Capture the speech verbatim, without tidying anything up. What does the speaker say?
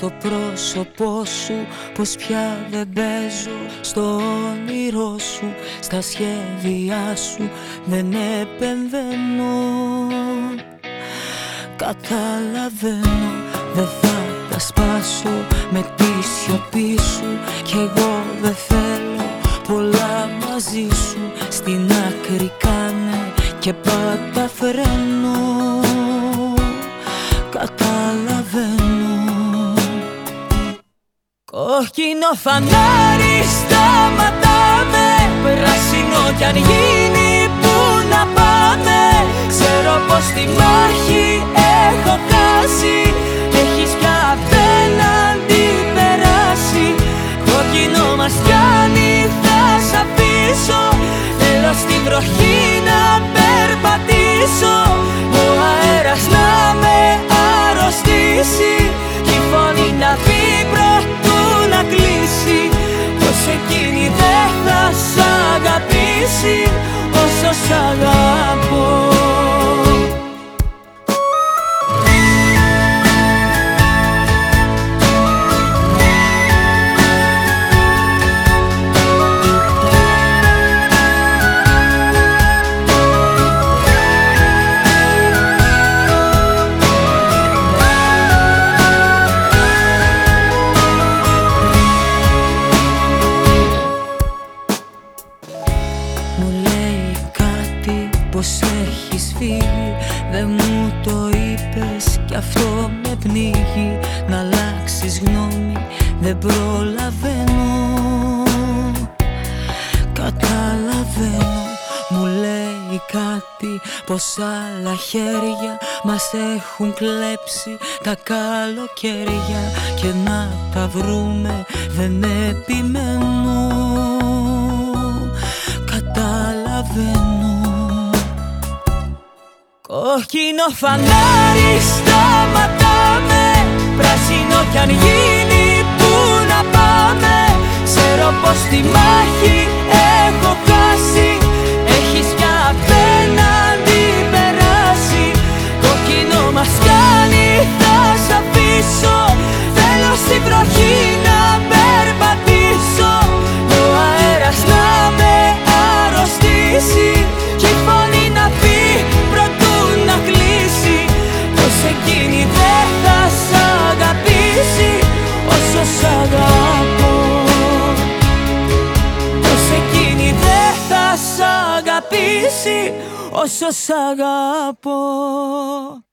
στο πρόσωπό σου πως πια δεν παίζω, στο όνειρό σου, στα σχέδιά σου δεν επεμβαίνω. Καταλαβαίνω, δεν θα τα σπάσω με τη σιωπή σου, κι εγώ δεν θέλω πολλά μαζί σου. Στην άκρη κάνε και πάτα φρένο. Καταλαβαίνω. Κόκκινο φανάρι σταματάμε, πράσινο κι αν γίνει που να πάμε. Ξέρω πως τη μάχη έχω χάσει, έχεις πια απέναντι περάσει. Κόκκινο μας πιάνει, θα σ' αφήσω, θέλω στη βροχή να περπατήσω. Ο αέρας να με αρρωστήσει, κι η φωνή να πει πρωτού να κλείσει, πως εκείνη δεν θα σ' αγαπήσει όσο σ' αγαπώ. Πως έχεις φύγει, δεν μου το είπες κι αυτό με πνίγει. Να αλλάξεις γνώμη δεν προλαβαίνω. Καταλαβαίνω, μου λέει κάτι πως άλλα χέρια μας έχουν κλέψει τα καλοκαίρια, και να τα βρούμε δεν επιμένω. Καταλαβαίνω. Κόκκινο φανάρι σταματάμε, πράσινο κι αν γίνει που να πάμε. Ξέρω πως τη μάχη έχω χάσει, έχεις πια απέναντι περάσει. Κόκκινο μας κάνει, θα σ' αφήσω, θέλω στη βροχή να περπατήσω. Ο αέρας να με αρρωστήσει, κι η φωνή να πει πρωτού να κλείσει, πως εκείνη δεν θα σ' αγαπήσει όσο σ' αγαπώ. Πως εκείνη δεν θα σ' αγαπήσει όσο σ' αγαπώ.